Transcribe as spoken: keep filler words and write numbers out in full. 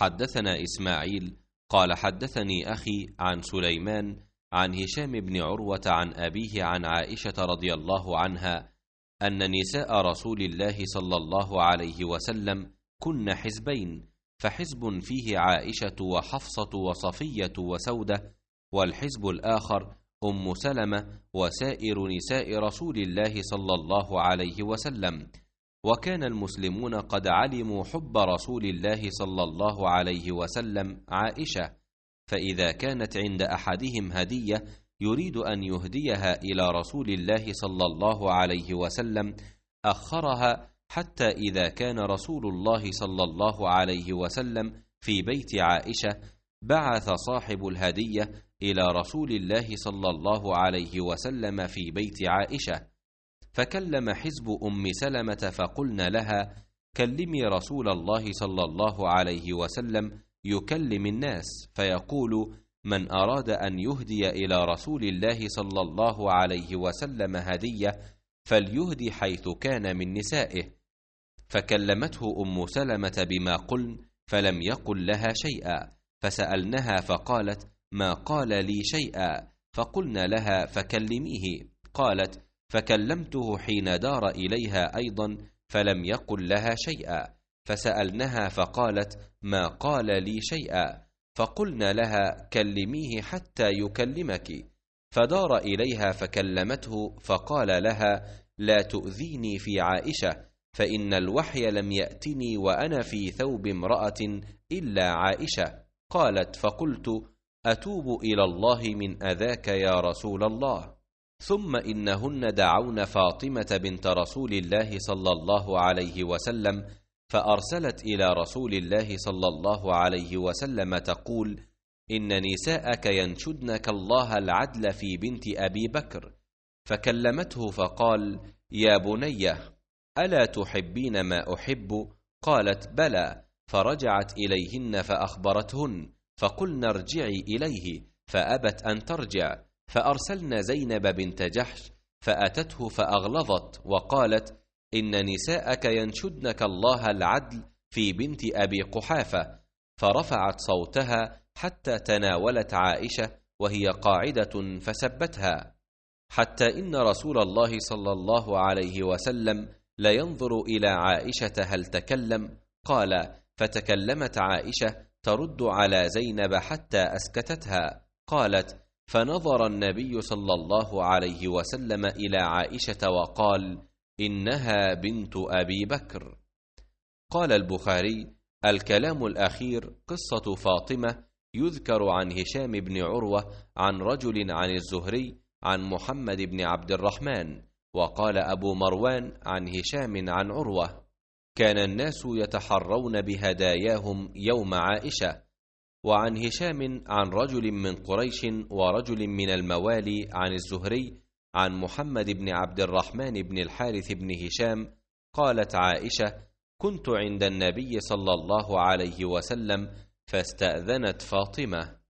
حدثنا إسماعيل قال حدثني أخي عن سليمان عن هشام بن عروة عن أبيه عن عائشة رضي الله عنها أن نساء رسول الله صلى الله عليه وسلم كن حزبين، فحزب فيه عائشة وحفصة وصفية وسودة، والحزب الآخر أم سلمة وسائر نساء رسول الله صلى الله عليه وسلم. وكان المسلمون قد علموا حب رسول الله صلى الله عليه وسلم عائشة، فإذا كانت عند أحدهم هدية يريد أن يهديها إلى رسول الله صلى الله عليه وسلم أخرها حتى إذا كان رسول الله صلى الله عليه وسلم في بيت عائشة بعث صاحب الهدية إلى رسول الله صلى الله عليه وسلم في بيت عائشة، فكلم حزب أم سلمة فقلنا لها: كلمي رسول الله صلى الله عليه وسلم يكلم الناس، فيقول: من أراد أن يهدي إلى رسول الله صلى الله عليه وسلم هدية فليهدي حيث كان من نسائه. فكلمته أم سلمة بما قلن فلم يقل لها شيئا، فسألنها فقالت: ما قال لي شيئا. فقلنا لها: فكلميه. قالت: فكلمته حين دار إليها أيضا فلم يقل لها شيئا، فسألنها فقالت: ما قال لي شيئا. فقلنا لها: كلميه حتى يكلمك. فدار إليها فكلمته فقال لها: لا تؤذيني في عائشة، فإن الوحي لم يأتني وأنا في ثوب امرأة إلا عائشة. قالت: فقلت: أتوب إلى الله من أذاك يا رسول الله. ثم إنهن دعون فاطمة بنت رسول الله صلى الله عليه وسلم، فأرسلت إلى رسول الله صلى الله عليه وسلم تقول: إن نساءك ينشدنك الله العدل في بنت أبي بكر. فكلمته فقال: يا بني، ألا تحبين ما أحب؟ قالت: بلى. فرجعت إليهن فأخبرتهن، فقلن: ارجعي إليه، فأبت أن ترجع. فأرسلن زينب بنت جحش فأتته فأغلظت وقالت: إن نساءك ينشدنك الله العدل في بنت أبي قحافة. فرفعت صوتها حتى تناولت عائشة وهي قاعدة فسبتها، حتى إن رسول الله صلى الله عليه وسلم لينظر إلى عائشة هل تكلم. قال: فتكلمت عائشة ترد على زينب حتى أسكتتها. قالت: فنظر النبي صلى الله عليه وسلم إلى عائشة وقال: إنها بنت أبي بكر. قال البخاري: الكلام الأخير قصة فاطمة يذكر عن هشام بن عروة عن رجل عن الزهري عن محمد بن عبد الرحمن. وقال أبو مروان عن هشام عن عروة: كان الناس يتحرون بهداياهم يوم عائشة. وعن هشام عن رجل من قريش ورجل من الموالي عن الزهري عن محمد بن عبد الرحمن بن الحارث بن هشام قالت عائشة: كنت عند النبي صلى الله عليه وسلم فاستأذنت فاطمة.